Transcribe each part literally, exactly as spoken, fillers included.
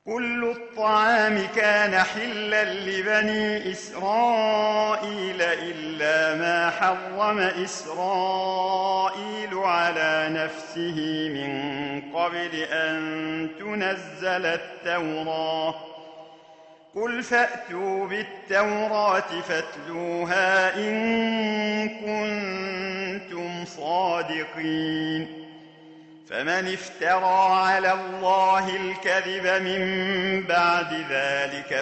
كل الطعام كان حلا لبني إسرائيل إلا ما حرم إسرائيل على نفسه من قبل أن تنزل التوراة. قل فأتوا بالتوراة فاتلوها إن كنتم صادقين. فمن افترى على الله الكذب من بعد ذلك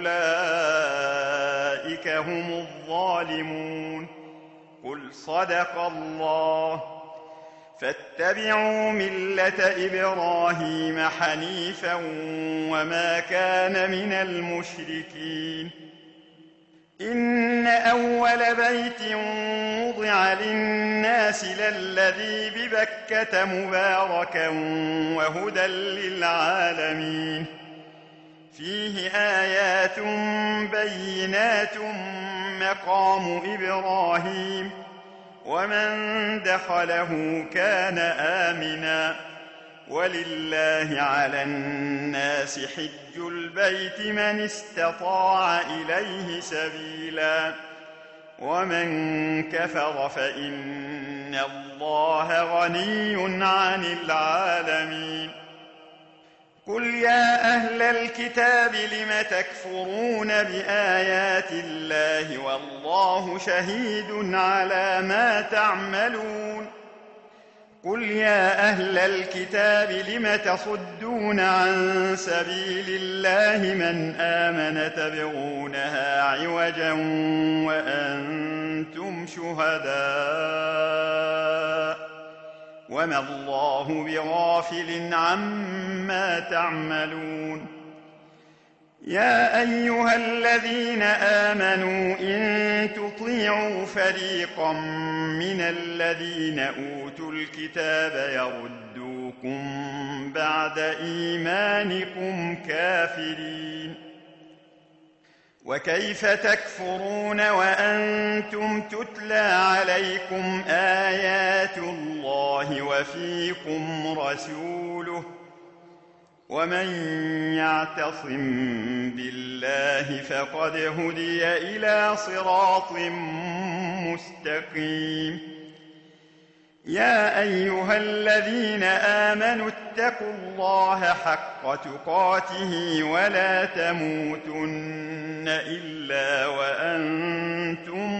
فأولئك هم الظالمون. قل صدق الله. فاتبعوا ملة إبراهيم حنيفا وما كان من المشركين. إن أول بيت وضع للناس للذي ببكة مباركا وهدى للعالمين. فيه آيات بينات مقام إبراهيم ومن دخله كان آمنا. ولله على الناس حج البيت من استطاع إليه سبيلا ومن كفر فإن الله غني عن العالمين. قل يا أهل الكتاب لم تكفرون بآيات الله والله شهيد على ما تعملون. قل يا أهل الكتاب لم تصدون عن سبيل الله من آمن تبغونها عوجا وأنتم شهداء وما الله بغافل عما تعملون. يا أيها الذين آمنوا إن تطيعوا فريقا من الذين أوتوا الكتاب يردوكم بعد إيمانكم كافرين. وكيف تكفرون وأنتم تتلى عليكم آيات الله وفيكم رسوله ومن يعتصم بالله فقد هدي إلى صراط مستقيم. يا أيها الذين آمنوا اتقوا الله حق تقاته ولا تموتن إلا وأنتم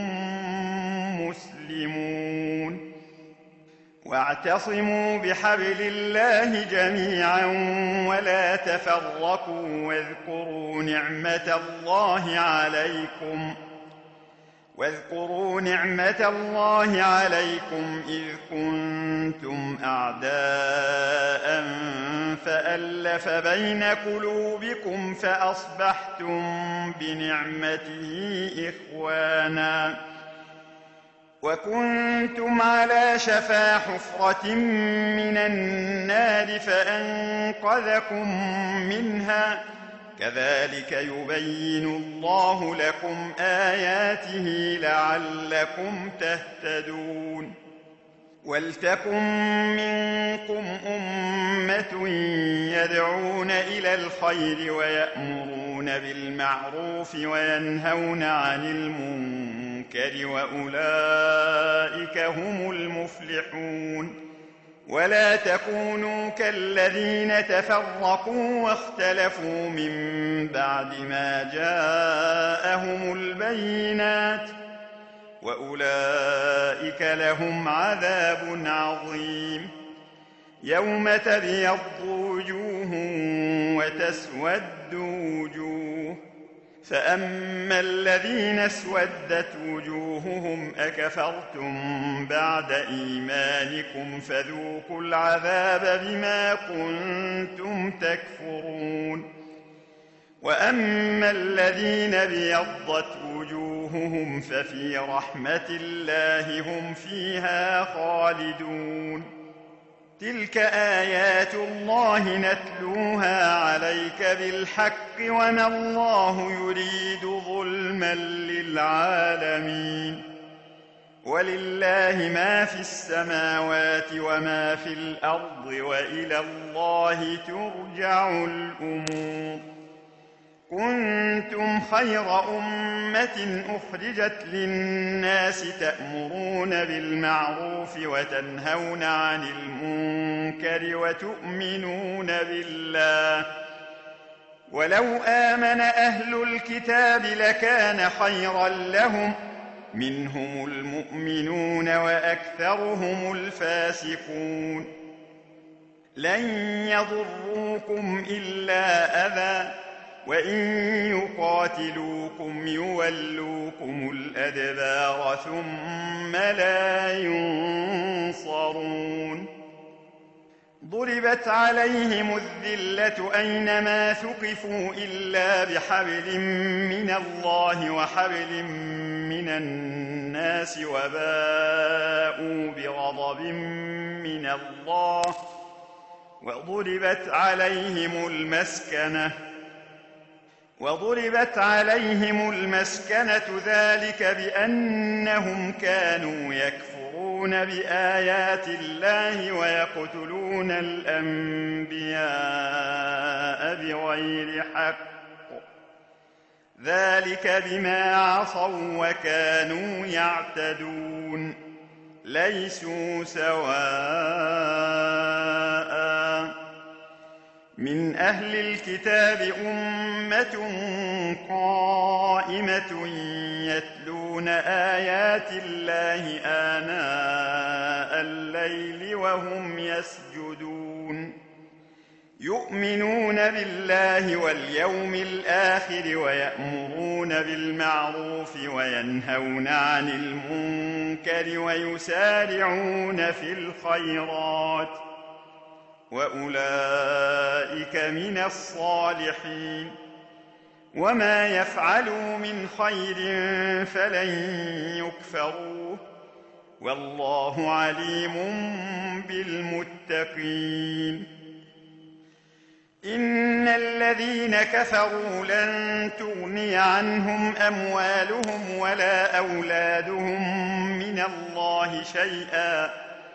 مسلمون. واعتصموا بحبل الله جميعا ولا تفرقوا واذكروا نعمة الله عليكم واذكروا نعمة الله عليكم إذ كنتم أعداء فألف بين قلوبكم فأصبحتم بنعمته إخوانا وكنتم على شفا حفرة من النار فأنقذكم منها كذلك يبين الله لكم آياته لعلكم تهتدون. ولتكن منكم أمة يدعون إلى الخير ويأمرون بالمعروف وينهون عن المنكر وأولئك هم المفلحون. ولا تكونوا كالذين تفرقوا واختلفوا من بعد ما جاءهم البينات وأولئك لهم عذاب عظيم. يوم تبيض وجوه وتسود وجوه فأما الذين اسودت وجوههم أكفرتم بعد إيمانكم فذوقوا العذاب بما كنتم تكفرون. وأما الذين ابيضت وجوههم ففي رحمة الله هم فيها خالدون. تلك آيات الله نتلوها عليك بالحق وما الله يريد ظلما للعالمين ولله ما في السماوات وما في الأرض وإلى الله ترجع الأمور. كنتم خير أمة أخرجت للناس تأمرون بالمعروف وتنهون عن المنكر وتؤمنون بالله. ولو آمن أهل الكتاب لكان خيرا لهم، منهم المؤمنون وأكثرهم الفاسقون. لن يضروكم إلا أذى، وإن يقاتلوكم يولوكم الأدبار ثم لا ينصرون. ضربت عليهم الذلة أينما ثقفوا إلا بحبل من الله وحبل من الناس وباءوا بغضب من الله وضربت عليهم المسكنة وضربت عليهم المسكنة ذلك بأنهم كانوا يكفرون بآيات الله ويقتلون الأنبياء بغير حق، ذلك بما عصوا وكانوا يعتدون. ليسوا سواء، من أهل الكتاب أمة قائمة يتلون آيات الله آناء الليل وهم يسجدون، يؤمنون بالله واليوم الآخر ويأمرون بالمعروف وينهون عن المنكر ويسارعون في الخيرات، وأولئك من الصالحين. وما يفعلوا من خير فلن يكفروه، والله عليم بالمتقين. إن الذين كفروا لن تغني عنهم أموالهم ولا أولادهم من الله شيئا،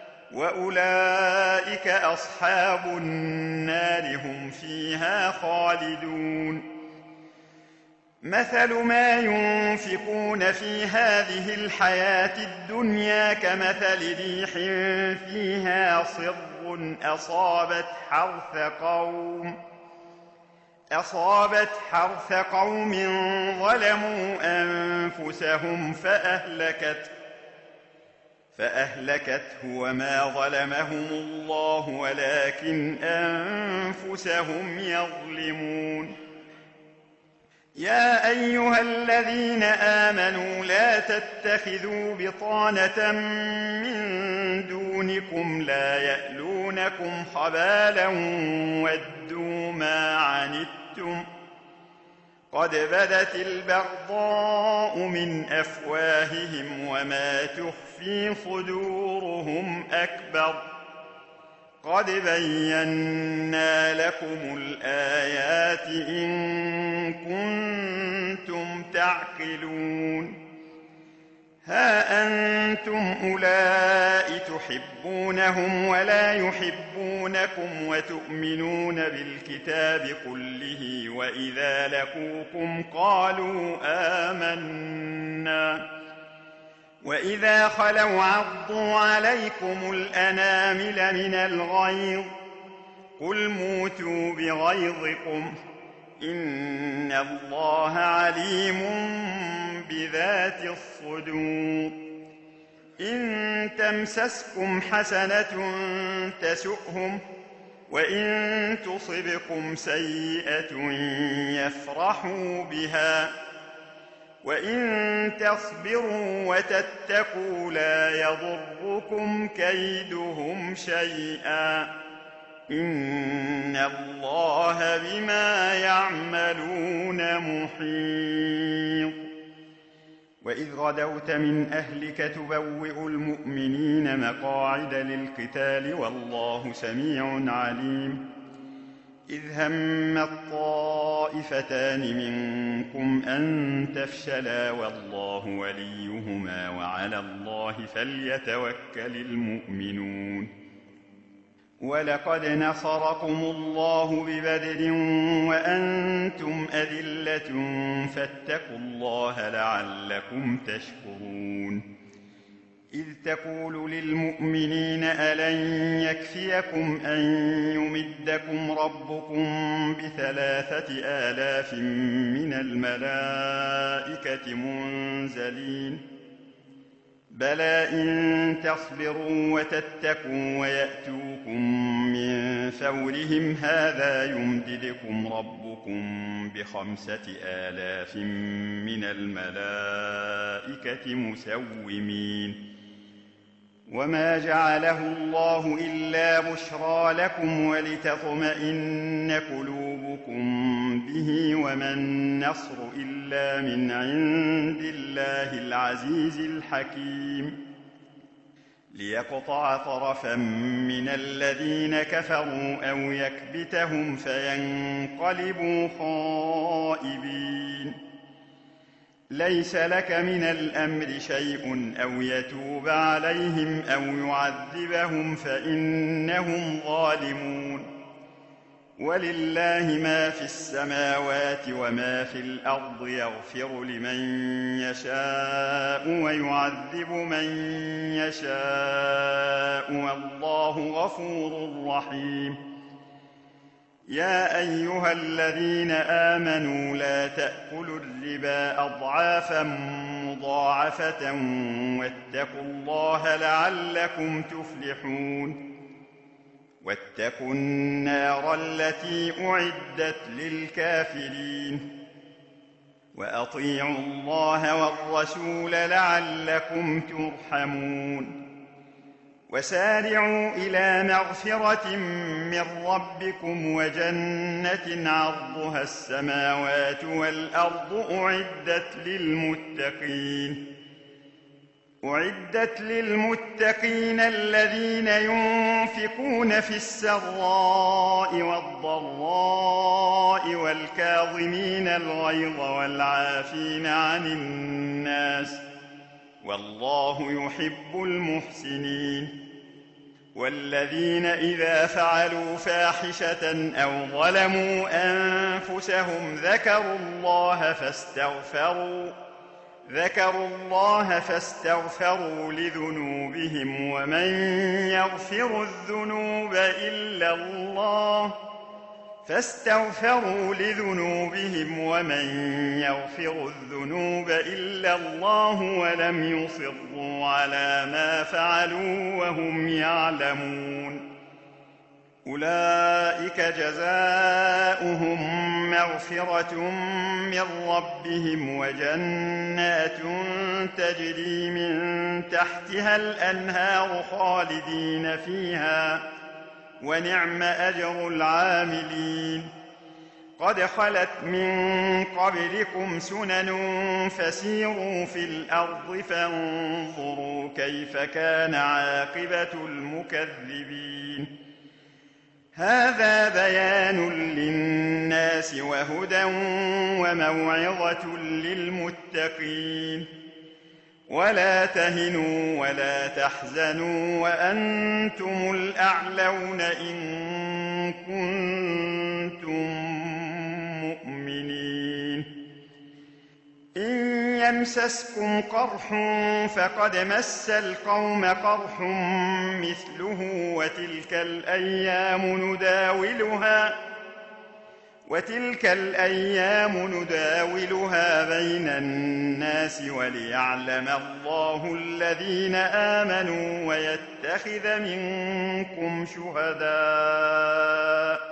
وأولئك أصحاب النار هم فيها خالدون. مثل ما ينفقون في هذه الحياة الدنيا كمثل ريح فيها صر أصابت حرث قوم أصابت حرث قوم ظلموا أنفسهم فأهلكته فأهلكته وما ظلمهم الله ولكن أنفسهم يظلمون. يا أيها الذين آمنوا لا تتخذوا بطانة من دونكم لا يألونكم خبالا ودوا ما عنتم قد بدت البغضاء من أفواههم وما تخفي صدورهم أكبر قد بينا لكم الآيات إن كنتم تعقلون. ها أنتم أولئك تحبونهم ولا يحبونكم وتؤمنون بالكتاب كله وإذا لقوكم قالوا آمنا وإذا خلوا عضوا عليكم الأنامل من الغيظ قل موتوا بغيظكم إن الله عليم بذات الصدور. إن تمسسكم حسنة تسؤهم وإن تصبكم سيئة يفرحوا بها وإن تصبروا وتتقوا لا يضركم كيدهم شيئا إن الله بما يعملون محيط. وإذ غدوت من أهلك تبوئ المؤمنين مقاعد للقتال والله سميع عليم. إذ همت طائفتان منكم أن تفشلا والله وليهما وعلى الله فليتوكل المؤمنون ولقد نصركم الله ببدر وأنتم أذلة فاتقوا الله لعلكم تشكرون إذ تقول للمؤمنين ألن يكفيكم أن يمدكم ربكم بثلاثة آلاف من الملائكة منزلين بلى إن تصبروا وتتقوا ويأتوكم من فورهم هذا يمددكم ربكم بخمسة آلاف من الملائكة مسومين وما جعله الله إلا بشرى لكم ولتطمئن قلوبكم به وما النصر إلا من عند الله العزيز الحكيم ليقطع طرفا من الذين كفروا أو يكبتهم فينقلبوا خائبين ليس لك من الأمر شيء أو يتوب عليهم أو يعذبهم فإنهم ظالمون ولله ما في السماوات وما في الأرض يغفر لمن يشاء ويعذب من يشاء والله غفور رحيم يا أيها الذين آمنوا لا تأكلوا الربا أضعافا مضاعفة واتقوا الله لعلكم تفلحون واتقوا النار التي أعدت للكافرين وأطيعوا الله والرسول لعلكم ترحمون وسارعوا إلى مغفرة من ربكم وجنة عرضها السماوات والأرض أعدت للمتقين أعدت للمتقين الذين ينفقون في السراء والضراء والكاظمين الغيظ والعافين عن الناس والله يحب المحسنين والذين إذا فعلوا فاحشة أو ظلموا أنفسهم ذكروا الله فاستغفروا ذكروا الله فاستغفروا لذنوبهم ومن يغفر الذنوب إلا الله فاستغفروا لذنوبهم ومن يغفر الذنوب إلا الله ولم يصروا على ما فعلوا وهم يعلمون أولئك جزاؤهم مغفرة من ربهم وجنات تجري من تحتها الأنهار خالدين فيها ونعم أجر العاملين قد خلت من قبلكم سنن فسيروا في الأرض فانظروا كيف كان عاقبة المكذبين هذا بيان للناس وهدى وموعظة للمتقين ولا تهنوا ولا تحزنوا وأنتم الأعلون إن كنتم مؤمنين إن يمسسكم قرح فقد مس القوم قرح مثله وتلك الأيام نداولها وتلك الأيام نداولها بين الناس وليعلم الله الذين آمنوا ويتخذ منكم شهداء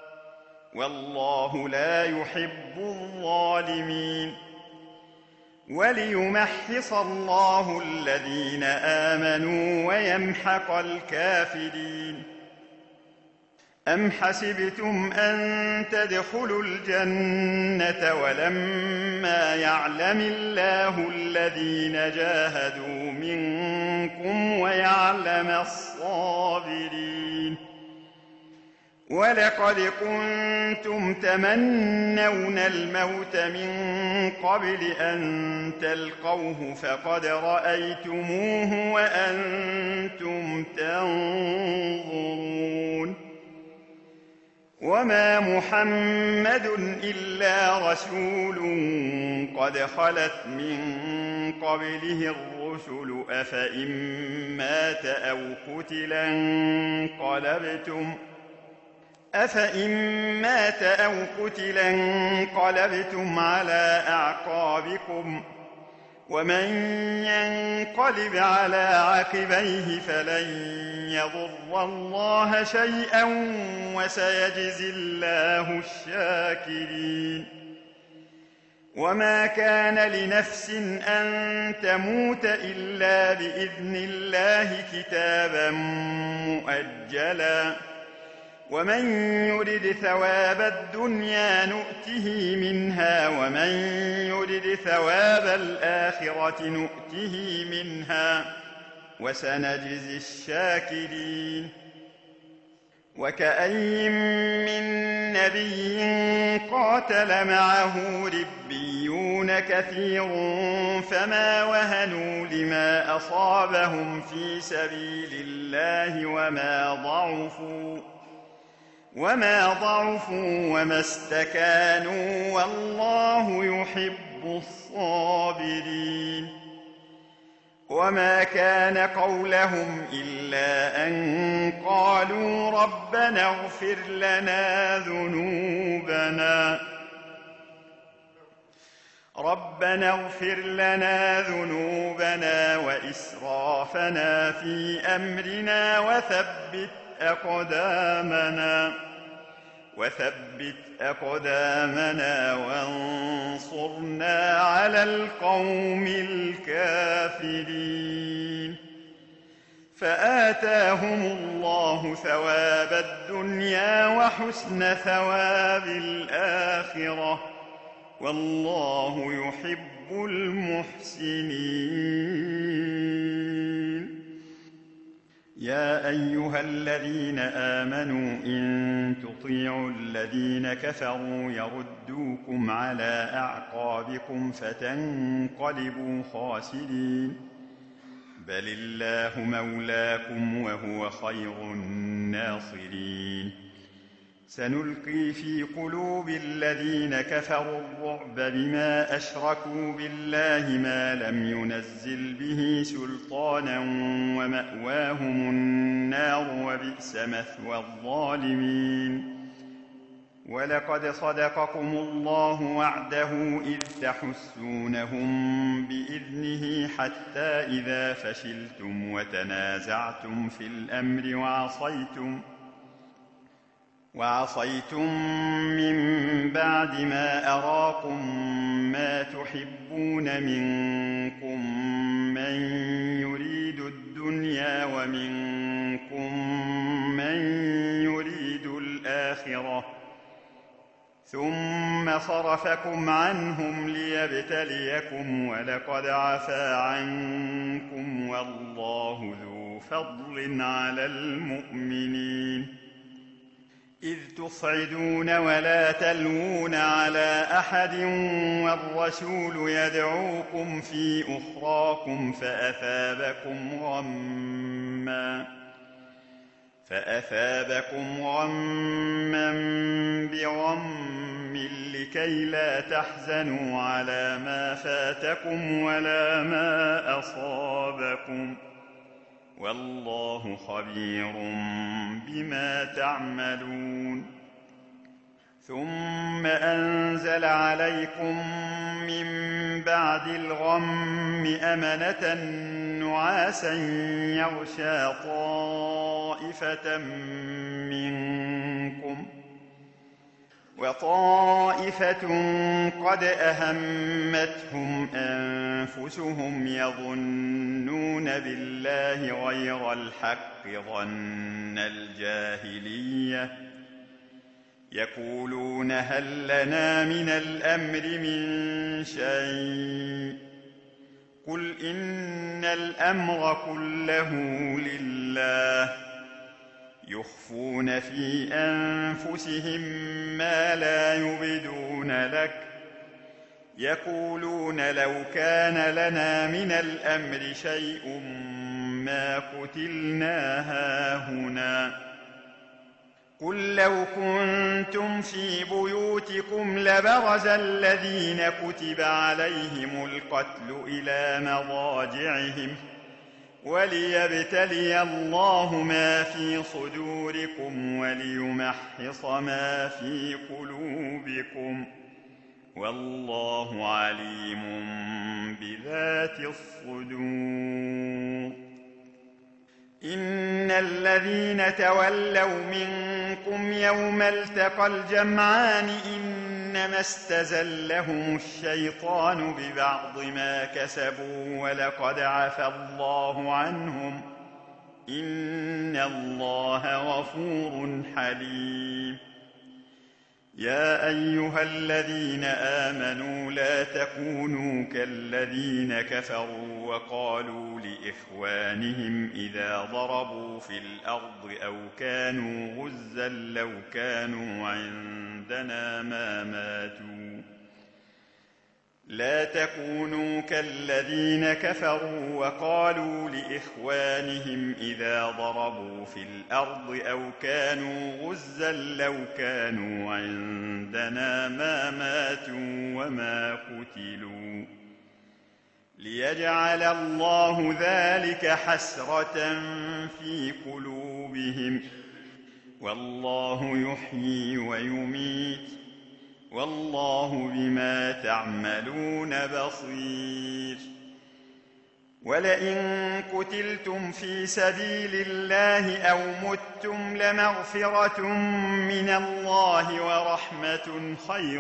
والله لا يحب الظالمين وليمحص الله الذين آمنوا ويمحق الكافرين أم حسبتم أن تدخلوا الجنة ولما يعلم الله الذين جاهدوا منكم ويعلم الصابرين ولقد كنتم تمنون الموت من قبل أن تلقوه فقد رأيتموه وأنتم تنظرون وما محمد إلا رسول قد خلت من قبله الرسل أفإن مات أو قتل انقلبتم أفإن مات أو قتل انقلبتم على أعقابكم ومن ينقلب على عقبيه فلن يضر الله شيئا وسيجزي الله الشاكرين وما كان لنفس أن تموت إلا بإذن الله كتابا مؤجلا ومن يرد ثواب الدنيا نؤته منها ومن يرد ثواب الآخرة نؤته منها وسنجزي الشاكرين وكأين من نبي قاتل معه ربيون كثير فما وهنوا لما أصابهم في سبيل الله وما ضعفوا وما ضعفوا وما استكانوا والله يحب الصابرين وما كان قولهم إلا أن قالوا ربنا اغفر لنا ذنوبنا ربنا اغفر لنا ذنوبنا وإسرافنا في أمرنا وثبت أقدامنا وثبت أقدامنا وانصرنا على القوم الكافرين فآتاهم الله ثواب الدنيا وحسن ثواب الآخرة والله يحب المحسنين يا أيها الذين آمنوا إن تطيعوا الذين كفروا يردوكم على أعقابكم فتنقلبوا خاسرين بل الله مولاكم وهو خير الناصرين سنلقي في قلوب الذين كفروا الرعب بما أشركوا بالله ما لم ينزل به سلطانا ومأواهم النار وبئس مثوى الظالمين ولقد صدقكم الله وعده إذ تحسونهم بإذنه حتى إذا فشلتم وتنازعتم في الأمر وعصيتم وعصيتم من بعد ما أراكم ما تحبون منكم من يريد الدنيا ومنكم من يريد الآخرة ثم صرفكم عنهم ليبتليكم ولقد عفا عنكم والله ذو فضل على المؤمنين إذ تصعدون ولا تلوون على أحد والرسول يدعوكم في أخراكم فأثابكم غمّا فأثابكم غمّا بغمٍّ لكي لا تحزنوا على ما فاتكم ولا ما أصابكم والله خبير بما تعملون ثم أنزل عليكم من بعد الغم أمنة نعاسا يغشى طائفة منكم وطائفة قد أهمتهم أنفسهم يظنون بالله غير الحق ظن الجاهلية يقولون هل لنا من الأمر من شيء قل إن الأمر كله لله يخفون في أنفسهم ما لا يبدون لك يقولون لو كان لنا من الأمر شيء ما قتلنا هاهنا قل لو كنتم في بيوتكم لبرز الذين كتب عليهم القتل إلى مضاجعهم وليبتلي الله ما في صدوركم وليمحص ما في قلوبكم والله عليم بذات الصدور. إن الذين تولوا منكم يوم التقى الجمعان إنما استزلهم الشيطان ببعض ما كسبوا ولقد عفى الله عنهم إن الله غفور حليم. يا أيها الذين آمنوا لا تكونوا كالذين كفروا وقالوا لإخوانهم إذا ضربوا في الأرض أو كانوا غزا لو كانوا عندنا ما ماتوا لا تكونوا كالذين كفروا وقالوا لإخوانهم إذا ضربوا في الأرض أو كانوا غزا لو كانوا عندنا ما ماتوا وما قتلوا ليجعل الله ذلك حسرة في قلوبهم والله يحيي ويميت والله بما تعملون بصير. ولئن قتلتم في سبيل الله أو متم لمغفرة من الله ورحمة خير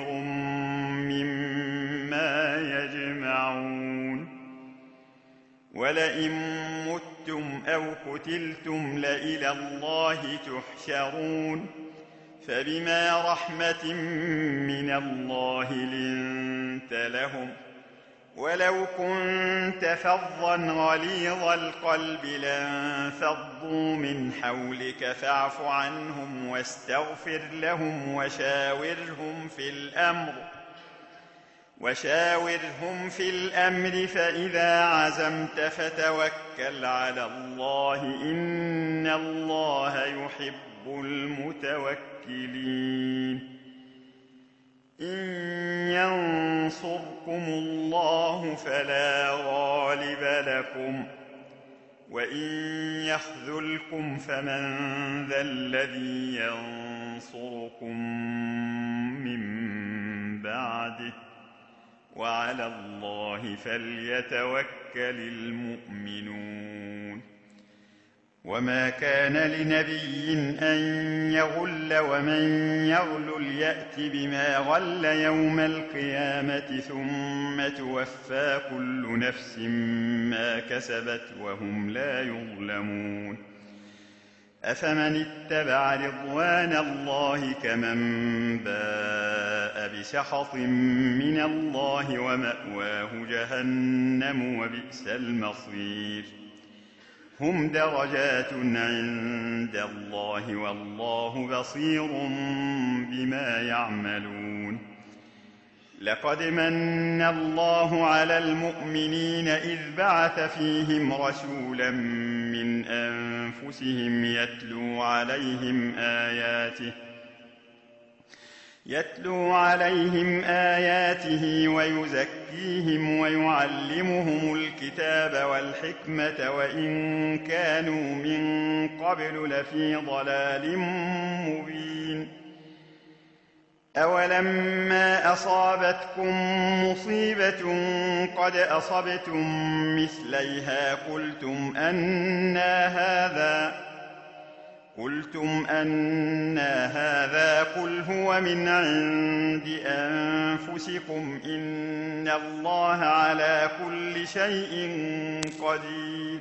مما يجمعون. ولئن متم أو قتلتم لإلى الله تحشرون فبما رحمة من الله لنت لهم ولو كنت فظا غليظ القلب لانفضوا من حولك فاعف عنهم واستغفر لهم وشاورهم في الأمر وشاورهم في الأمر فإذا عزمت فتوكل على الله إن الله يحب المتوكلين. إن ينصركم الله فلا غالب لكم وإن يخذلكم فمن ذا الذي ينصركم من بعده وعلى الله فليتوكل المؤمنون. وما كان لنبي أن يغل ومن يغلل يأت بما غل يوم القيامة ثم توفى كل نفس ما كسبت وهم لا يظلمون. أفمن اتبع رضوان الله كمن باء بسخط من الله ومأواه جهنم وبئس المصير. هم درجات عند الله والله بصير بما يعملون. لقد من الله على المؤمنين إذ بعث فيهم رسولا من أنفسهم يتلو عليهم آياته يتلو عليهم آياته ويزكيهم ويعلمهم الكتاب والحكمة وإن كانوا من قبل لفي ضلال مبين. أولما أصابتكم مصيبة قد أصبتم مثليها قلتم أنى هذا قلتم أنى هذا قل هو من عند أنفسكم إن الله على كل شيء قدير.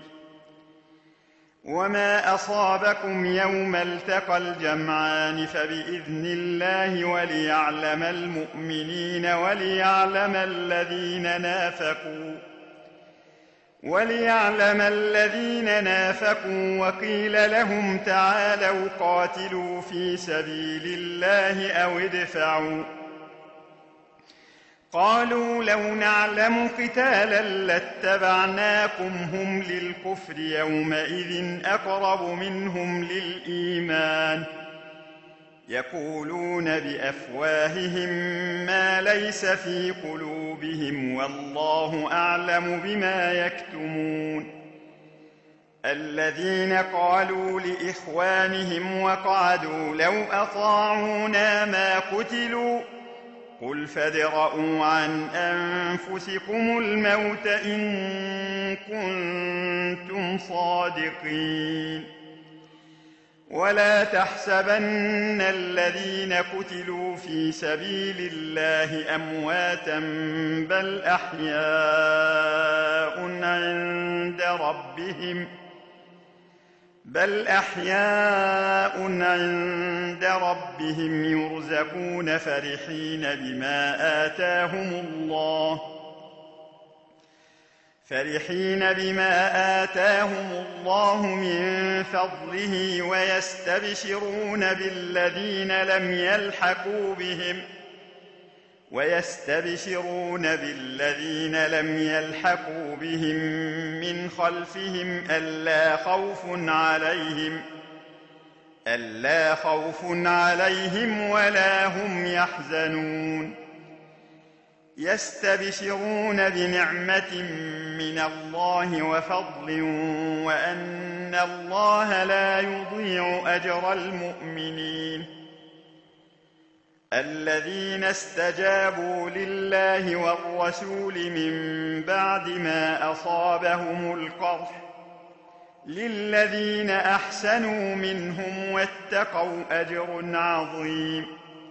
وما أصابكم يوم التقى الجمعان فبإذن الله وليعلم المؤمنين وليعلم الذين نافقوا وليعلم الذين نافقوا وقيل لهم تعالوا قاتلوا في سبيل الله أو ادفعوا قالوا لو نعلم قتالا لاتبعناكم هم للكفر يومئذ أقرب منهم للإيمان يقولون بأفواههم ما ليس في قلوبهم والله أعلم بما يكتمون الذين قالوا لإخوانهم وقعدوا لو أطاعونا ما قتلوا قل فادرءوا عن أنفسكم الموت إن كنتم صادقين ولا تحسبن الذين قتلوا في سبيل الله أمواتا بل أحياء عند ربهم بل أحياء عند ربهم يرزقون فرحين بما آتاهم الله فرحين بما آتاهم الله من فضله ويستبشرون بالذين لم يلحقوا بهم ويستبشرون بالذين لم يلحقوا بهم من خلفهم ألا خوف عليهم ألا خوف عليهم ولا هم يحزنون يستبشرون بنعمة من الله وفضل وأن الله لا يضيع أجر المؤمنين الذين استجابوا لله والرسول من بعد ما أصابهم القرح للذين أحسنوا منهم واتقوا أجر عظيم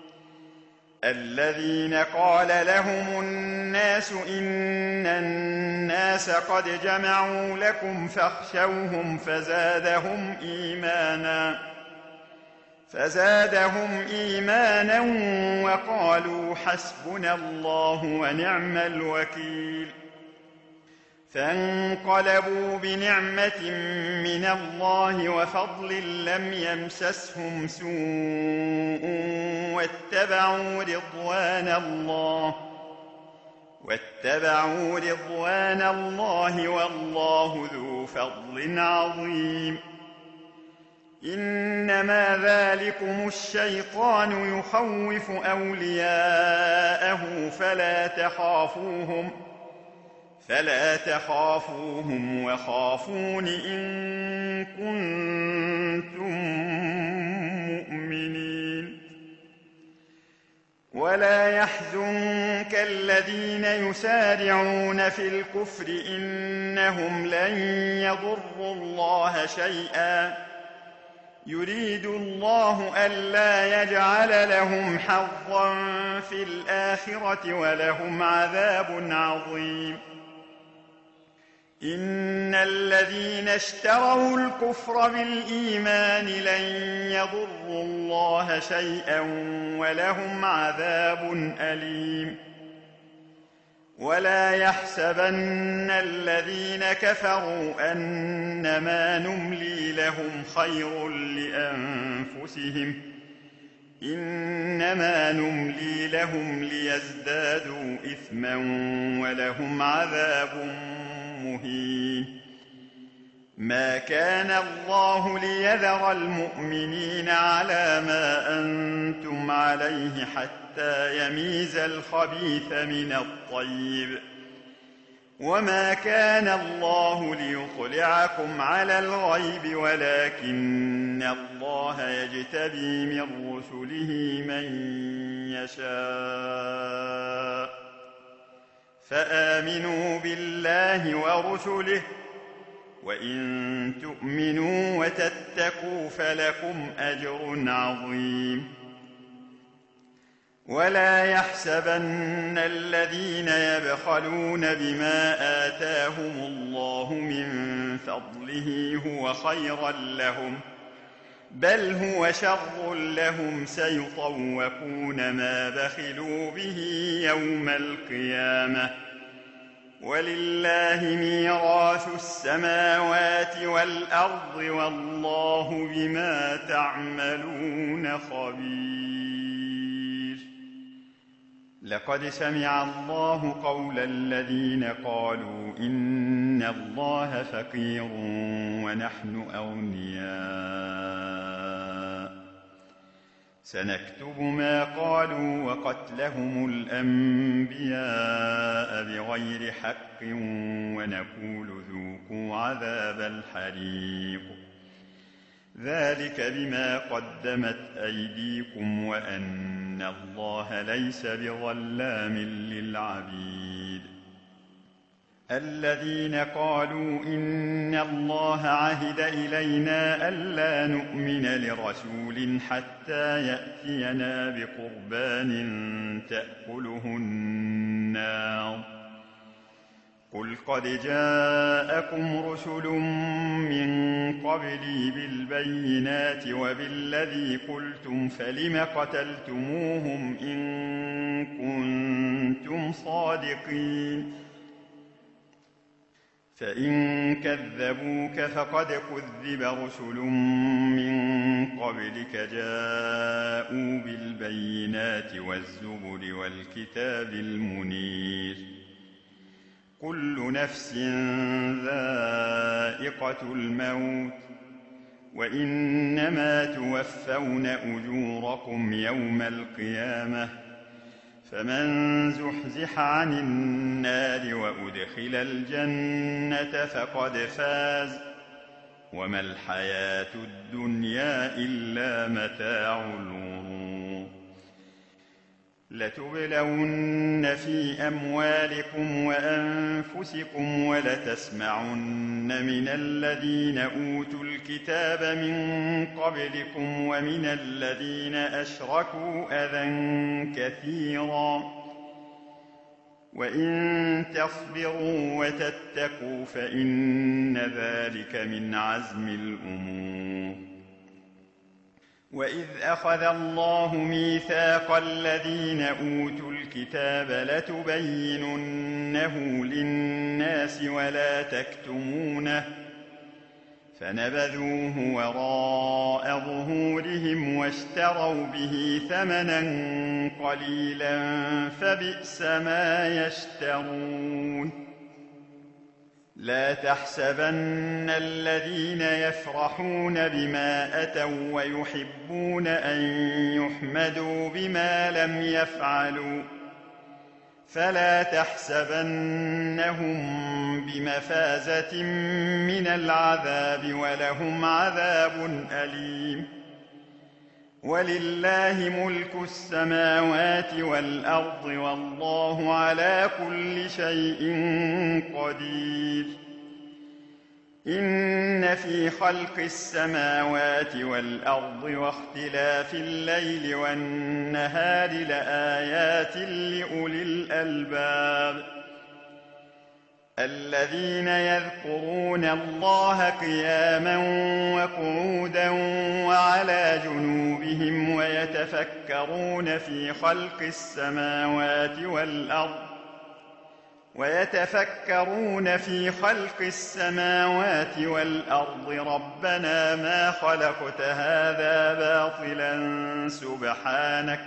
الذين قال لهم الناس إن الناس قد جمعوا لكم فاخشوهم فزادهم إيمانا فزادهم إيمانا وقالوا حسبنا الله ونعم الوكيل فانقلبوا بنعمة من الله وفضل لم يمسسهم سوء واتبعوا رضوان الله واتبعوا رضوان الله والله ذو فضل عظيم إنما ذلكم الشيطان يخوف أولياءه فلا تخافوهم فلا تخافوهم وخافون إن كنتم مؤمنين ولا يحزنك الذين يسارعون في الكفر إنهم لن يضروا الله شيئا يريد الله ألا يجعل لهم حظا في الآخرة ولهم عذاب عظيم إن الذين اشتروا الكفر بالإيمان لن يضروا الله شيئا ولهم عذاب أليم ولا يحسبن الذين كفروا أنما نملي لهم خير لأنفسهم إنما نملي لهم ليزدادوا إثما ولهم عذاب مهين ما كان الله ليذر المؤمنين على ما أنتم عليه حتى يميز الخبيث من الطيب وما كان الله ليطلعكم على الغيب ولكن الله يجتبي من رسله من يشاء فآمنوا بالله ورسله وإن تؤمنوا وتتقوا فلكم أجر عظيم ولا يحسبن الذين يبخلون بما آتاهم الله من فضله هو خيرا لهم بل هو شر لهم سيطوقون ما بخلوا به يوم القيامة ولله ميراث السماوات والأرض والله بما تعملون خبير. لقد سمع الله قول الذين قالوا إن الله فقير ونحن أغنياء سنكتب ما قالوا وقتلهم الأنبياء بغير حق ونقول ذوقوا عذاب الحريق ذلك بما قدمت أيديكم وأن الله ليس بظلام للعبيد. الذين قالوا إن الله عهد إلينا ألا نؤمن لرسول حتى يأتينا بقربان تأكله النار قل قد جاءكم رسل من قبلي بالبينات وبالذي قلتم فلم قتلتموهم إن كنتم صادقين فإن كذبوك فقد كذب رسل من قبلك جاءوا بالبينات والزبر والكتاب المنير كل نفس ذائقة الموت وإنما توفون أجوركم يوم القيامة فمن زحزح عن النار وأدخل الجنة فقد فاز وما الحياة الدنيا إلا متاع الغرور. لتبلون في أموالكم وأنفسكم ولتسمعن من الذين أوتوا الكتاب من قبلكم ومن الذين أشركوا أذى كثيرا وإن تصبروا وتتقوا فإن ذلك من عزم الأمور. وإذ أخذ الله ميثاق الذين أوتوا الكتاب لتبيننه للناس ولا تكتمونه فنبذوه وراء ظهورهم واشتروا به ثمنا قليلا فبئس ما يشترون. لا تحسبن الذين يفرحون بما أتوا ويحبون أن يحمدوا بما لم يفعلوا فلا تحسبنهم بمفازة من العذاب ولهم عذاب أليم. ولله ملك السماوات والأرض والله على كل شيء قدير. إن في خلق السماوات والأرض واختلاف الليل والنهار لآيات لأولي الألباب الذين يذكرون الله قياما وقعودا وعلى جنوبهم ويتفكرون في خلق السماوات والأرض ويتفكرون في خلق السماوات والأرض ربنا ما خلقت هذا باطلا سبحانك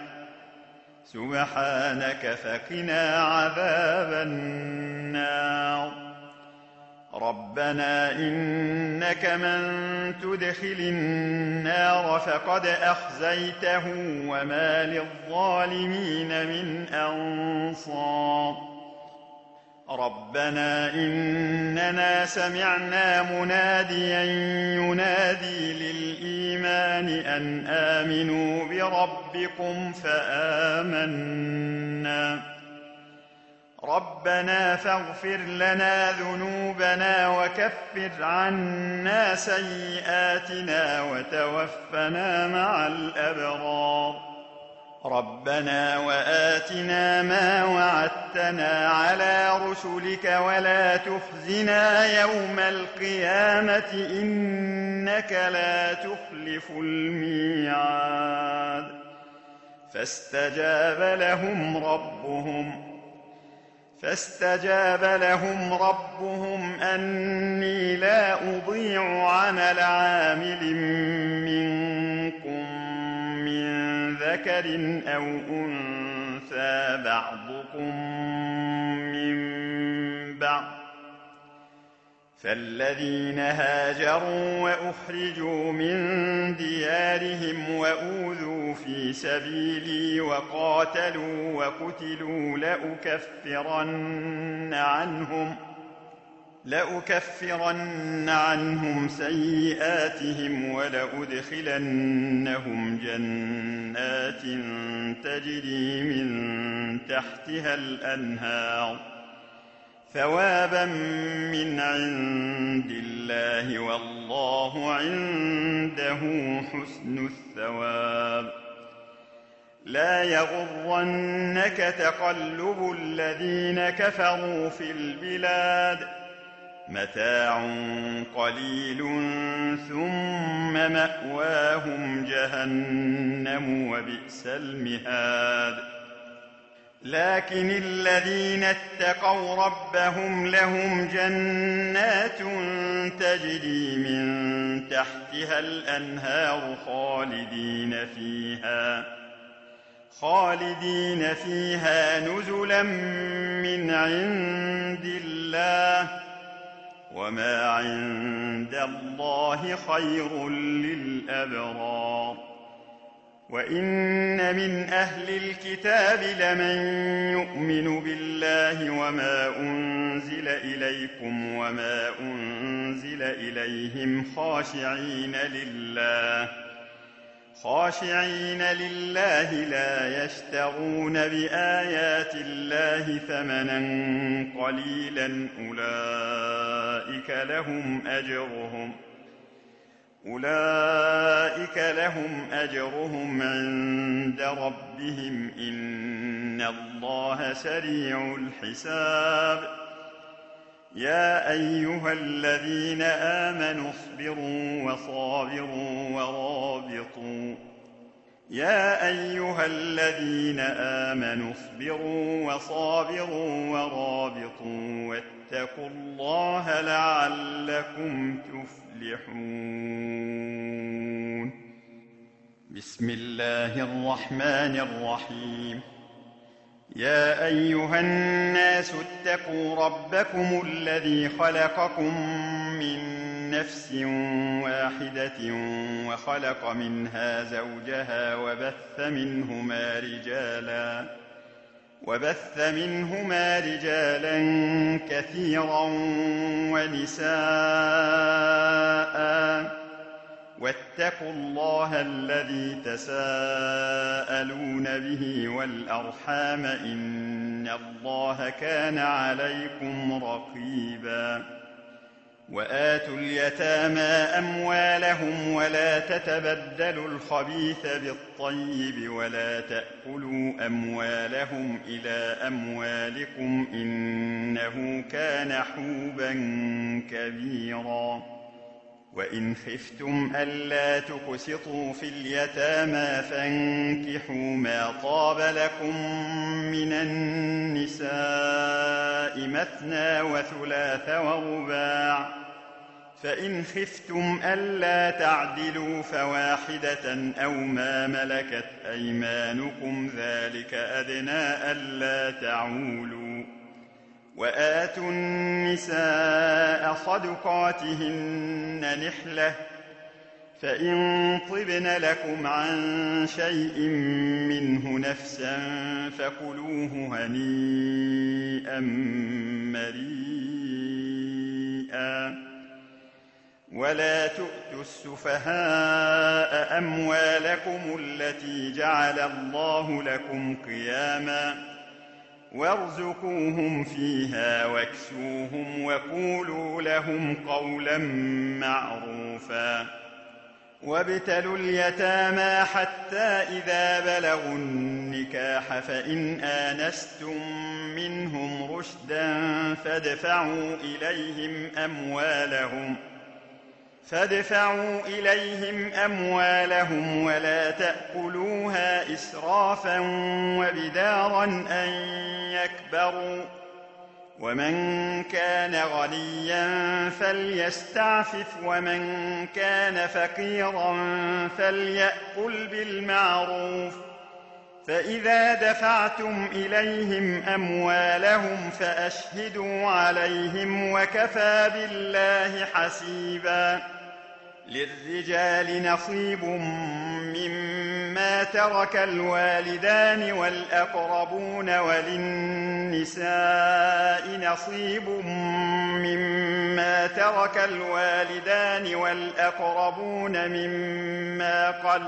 سبحانك فقنا عذاب النار. ربنا إنك من تدخل النار فقد أخزيته وما للظالمين من أنصار. ربنا إننا سمعنا مناديا ينادي للإيمان أن آمنوا بربكم فآمنا. ربنا فاغفر لنا ذنوبنا وكفر عنا سيئاتنا وتوفنا مع الأبرار. ربنا وآتنا ما وعدتنا على رسلك ولا تخزنا يوم القيامة إنك لا تخلف الميعاد. فاستجاب لهم ربهم فاستجاب لهم ربهم أني لا أضيع عمل عامل منكم من ذكر أو أنثى بعضكم من بعض، فالذين هاجروا وأخرجوا من ديارهم وأوذوا في سبيلي وقاتلوا وقتلوا لأكفرن عنهم لأكفرن عنهم سيئاتهم ولأدخلنهم جنات تجري من تحتها الأنهار ثوابا من عند الله والله عنده حسن الثواب. لا يغرنك تقلب الذين كفروا في البلاد، متاع قليل ثم مأواهم جهنم وبئس المهاد. لكن الذين اتقوا ربهم لهم جنات تجري من تحتها الأنهار خالدين فيها خالدين فيها نزلا من عند الله، وما عند الله خير للأبرار. وإن من أهل الكتاب لمن يؤمن بالله وما أنزل إليكم وما أنزل إليهم خاشعين لله خاشعين لله لا يشترون بآيات الله ثمنا قليلا أولئك لهم أجرهم أولئك لهم أجرهم عند ربهم إن الله سريع الحساب. يا أيها الذين آمنوا اصبروا وصابروا ورابطوا يا أيها الذين آمنوا اصبروا وصابروا ورابطوا واتقوا الله لعلكم تفلحون. بسم الله الرحمن الرحيم. يا أيها الناس اتقوا ربكم الذي خلقكم من نفس واحدة وخلق منها زوجها وبث منهما رجالا وبث منهما رجالا كثيرا ونساء واتقوا الله الذي تساءلون به والأرحام إن الله كان عليكم رقيبا. وآتوا اليتامى أموالهم ولا تتبدلوا الخبيث بالطيب ولا تأكلوا أموالهم إلى أموالكم إنه كان حوبا كبيرا. وإن خفتم ألا تقسطوا في اليتامى فانكحوا ما طاب لكم من النساء مثنى وثلاث ورباع، فإن خفتم ألا تعدلوا فواحدة أو ما ملكت أيمانكم ذلك أدنى ألا تعولوا. وآتوا النساء صدقاتهن نحلة، فإن طبن لكم عن شيء منه نفسا فكلوه هنيئا مريئا. ولا تؤتوا السفهاء أموالكم التي جعل الله لكم قياما وارزقوهم فيها واكسوهم وقولوا لهم قولا معروفا. وابتلوا اليتامى حتى إذا بلغوا النكاح فإن آنستم منهم رشدا فادفعوا إليهم أموالهم فادفعوا إليهم أموالهم ولا تأكلوها إسرافا وبدارا أن يكبروا ومن كان غنيا فليستعفف ومن كان فقيرا فليأكل بالمعروف فإذا دفعتم إليهم أموالهم فأشهدوا عليهم وكفى بالله حسيبا. للرجال نصيب مما ترك الوالدان والأقربون وللنساء نصيب مما ترك الوالدان والأقربون مما قل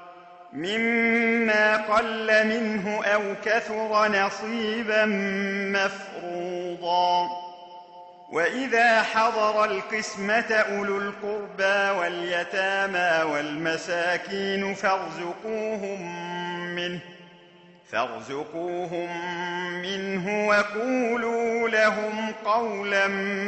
مما قل منه أو كثر نصيبا مفروضا. وإذا حضر القسمة أولو القربى واليتامى والمساكين فارزقوهم منه فارزقوهم منه وقولوا لهم قولا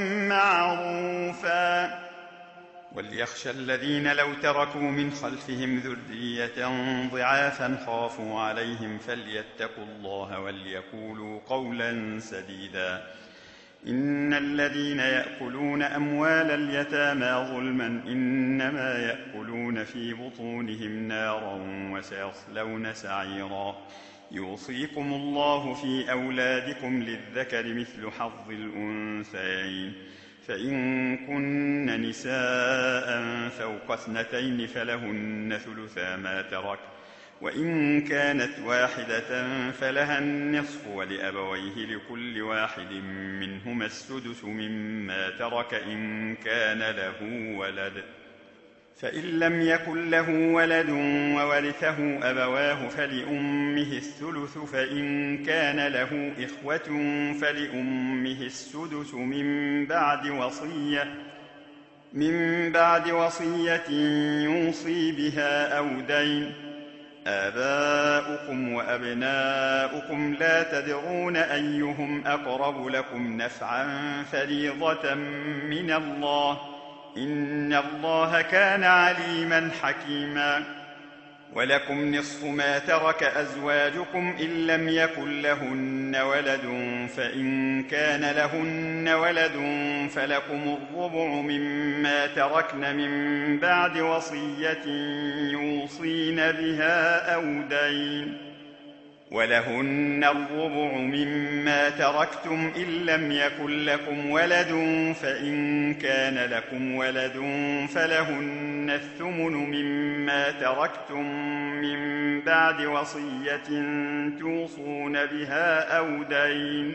معروفا. وليخشى الذين لو تركوا من خلفهم ذرية ضعافا خافوا عليهم فليتقوا الله وليقولوا قولا سديدا. إن الذين يأكلون أموال اليتامى ظلما إنما يأكلون في بطونهم نارا وسيصلون سعيرا. يوصيكم الله في أولادكم للذكر مثل حظ الأنثيين فإن كن نساء فوق اثنتين فلهن ثلثا ما ترك وإن كانت واحدة فلها النصف ولأبويه لكل واحد منهما السدس مما ترك إن كان له ولد فإن لم يكن له ولد وورثه أبواه فلأمه الثلث فإن كان له إخوة فلأمه السدس من بعد وصية من بعد وصية يوصي بها أو دين. آباؤكم وأبناؤكم لا تدرون أيهم أقرب لكم نفعا فريضة من الله إن الله كان عليما حكيما. ولكم نصف ما ترك أزواجكم إن لم يكن لهن ولد فإن كان لهن ولد فلكم الربع مما تركن من بعد وصية يوصين بها أو دين. ولهن الربع مما تركتم إن لم يكن لكم ولد فإن كان لكم ولد فلهن الثمن مما تركتم من بعد وصية توصون بها أو دين.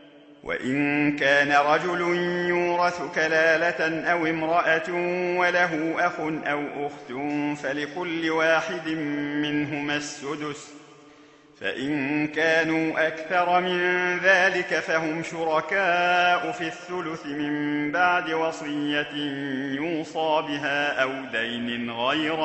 وإن كان رجل يورث كلالة أو امرأة وله أخ أو أخت فلكل واحد منهما السدس فإن كانوا أكثر من ذلك فهم شركاء في الثلث من بعد وصية يوصى بها أو دين غير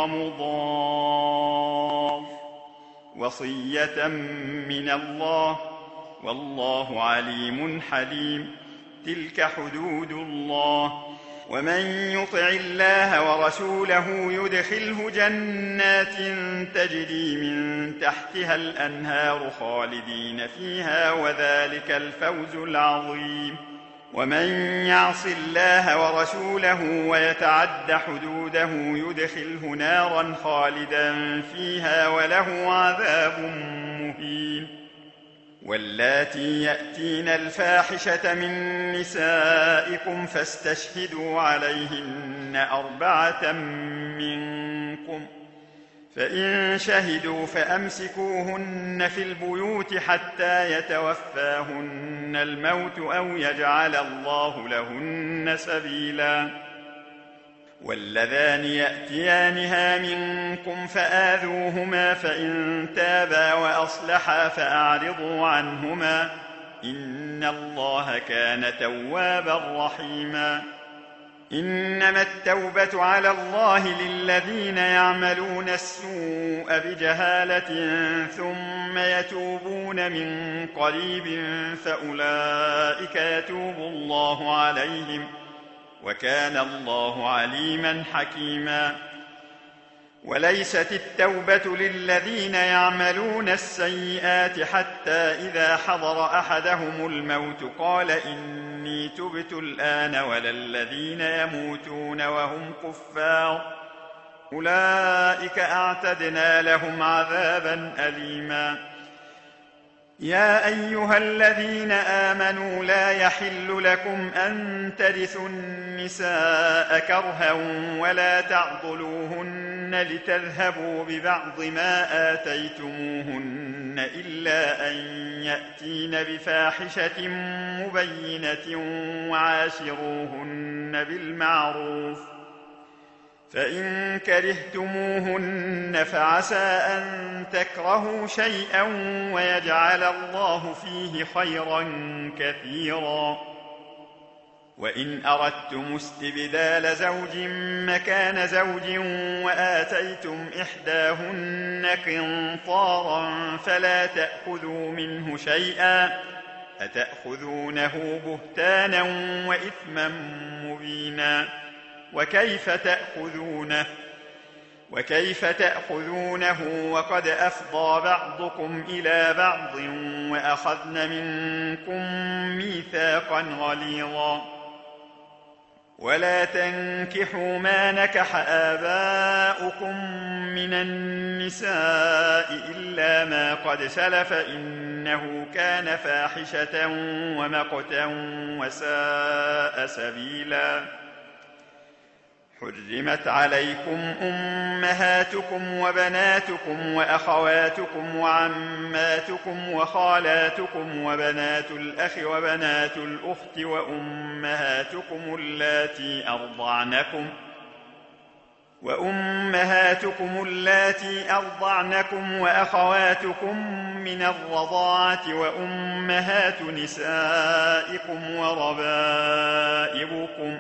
مضار وصية من الله والله عليم حليم. تلك حدود الله ومن يطع الله ورسوله يدخله جنات تجري من تحتها الأنهار خالدين فيها وذلك الفوز العظيم. ومن يعص الله ورسوله ويتعد حدوده يدخله نارا خالدا فيها وله عذاب مهين. واللاتي يأتين الفاحشة من نسائكم فاستشهدوا عليهن أربعة منكم فإن شهدوا فأمسكوهن في البيوت حتى يتوفاهن الموت أو يجعل الله لهن سبيلا. واللذان يأتيانها منكم فآذوهما فإن تابا وأصلحا فأعرضوا عنهما إن الله كان توابا رحيما. إنما التوبة على الله للذين يعملون السوء بجهالة ثم يتوبون من قريب فأولئك يتوب الله عليهم وكان الله عليما حكيما. وليست التوبة للذين يعملون السيئات حتى إذا حضر أحدهم الموت قال إني تبت الآن ولا الذين يموتون وهم كفار أولئك أعتدنا لهم عذابا أليما. يا أيها الذين آمنوا لا يحل لكم أن ترثوا النساء كرها ولا تعضلوهن لتذهبوا ببعض ما آتيتموهن إلا أن يأتين بفاحشة مبينة وعاشروهن بالمعروف فإن كرهتموهن فعسى أن تكرهوا شيئا ويجعل الله فيه خيرا كثيرا. وإن أردتم استبدال زوج مكان زوج وآتيتم إحداهن قنطارا فلا تأخذوا منه شيئا أتأخذونه بهتانا وإثما مبينا. وكيف تأخذونه وكيف تأخذونه وقد أفضى بعضكم إلى بعض وأخذن منكم ميثاقا غليظا. ولا تنكحوا ما نكح آباؤكم من النساء إلا ما قد سلف إنه كان فاحشة ومقتا وساء سبيلا. حرمت عليكم أمهاتكم وبناتكم وأخواتكم وعماتكم وخالاتكم وبنات الأخ وبنات الأخت وأمهاتكم اللاتي أرضعنكم وأمهاتكم اللاتي أرضعنكم وأخواتكم من الرضاعة وأمهات نسائكم وربائبكم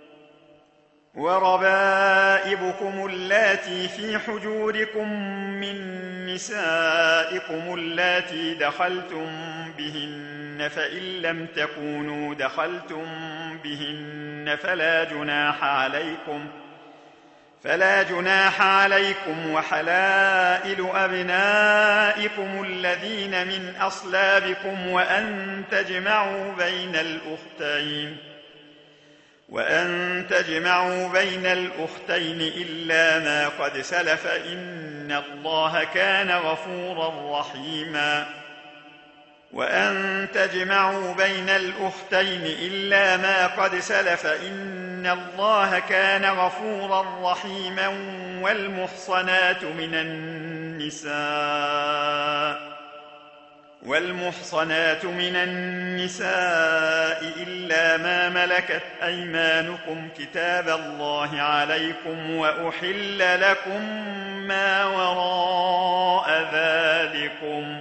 وربائبكم اللاتي في حجوركم من نسائكم اللاتي دخلتم بهن فإن لم تكونوا دخلتم بهن فلا جناح عليكم فلا جناح عليكم وحلائل أبنائكم الذين من أصلابكم وأن تجمعوا بين الأختين وأن تجمعوا بين الأختين إلا ما قد سلف إن الله كان غفورا رحيما. وأن تجمعوا بين الأختين إلا ما قد سلف إن الله كان غفورا رحيما. والمحصنات من النساء والمحصنات من النساء إلا ما ملكت أيمانكم كتاب الله عليكم وأحل لكم ما وراء ذلكم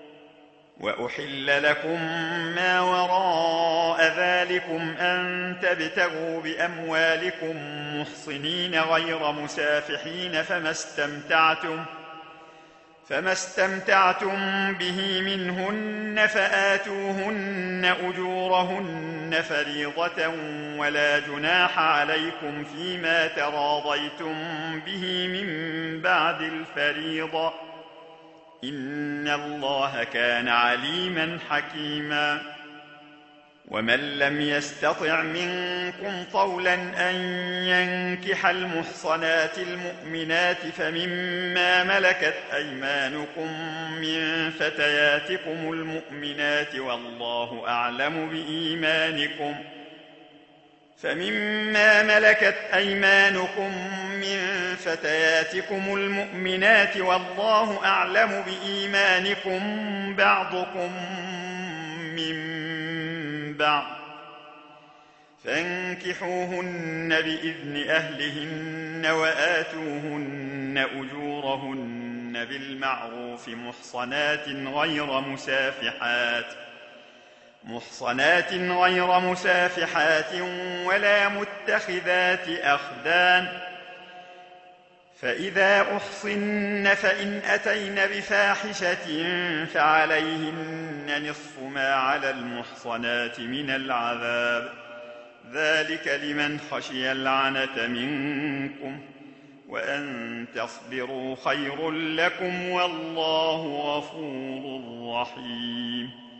وأحل لكم ما وراء ذلكم أن تبتغوا بأموالكم محصنين غير مسافحين فما استمتعتم فما استمتعتم به منهن فآتوهن أجورهن فريضة ولا جناح عليكم فيما تراضيتم به من بعد الفريضة إن الله كان عليما حكيما. ومن لم يستطع منكم طولا أن ينكح المحصنات المؤمنات فمما ملكت أيمانكم من فتياتكم المؤمنات والله أعلم بإيمانكم فمما ملكت أيمانكم من فتياتكم المؤمنات والله أعلم بإيمانكم بعضكم من بعض فانكحوهن بإذن أهلهن وآتوهن أجورهن بالمعروف محصنات غير مسافحات محصنات غير مسافحات ولا متخذات أخدان فإذا أحصن فإن أتين بفاحشة فعليهن نصف ما على المحصنات من العذاب ذلك لمن خشي العنة منكم وأن تصبروا خير لكم والله غفور رحيم.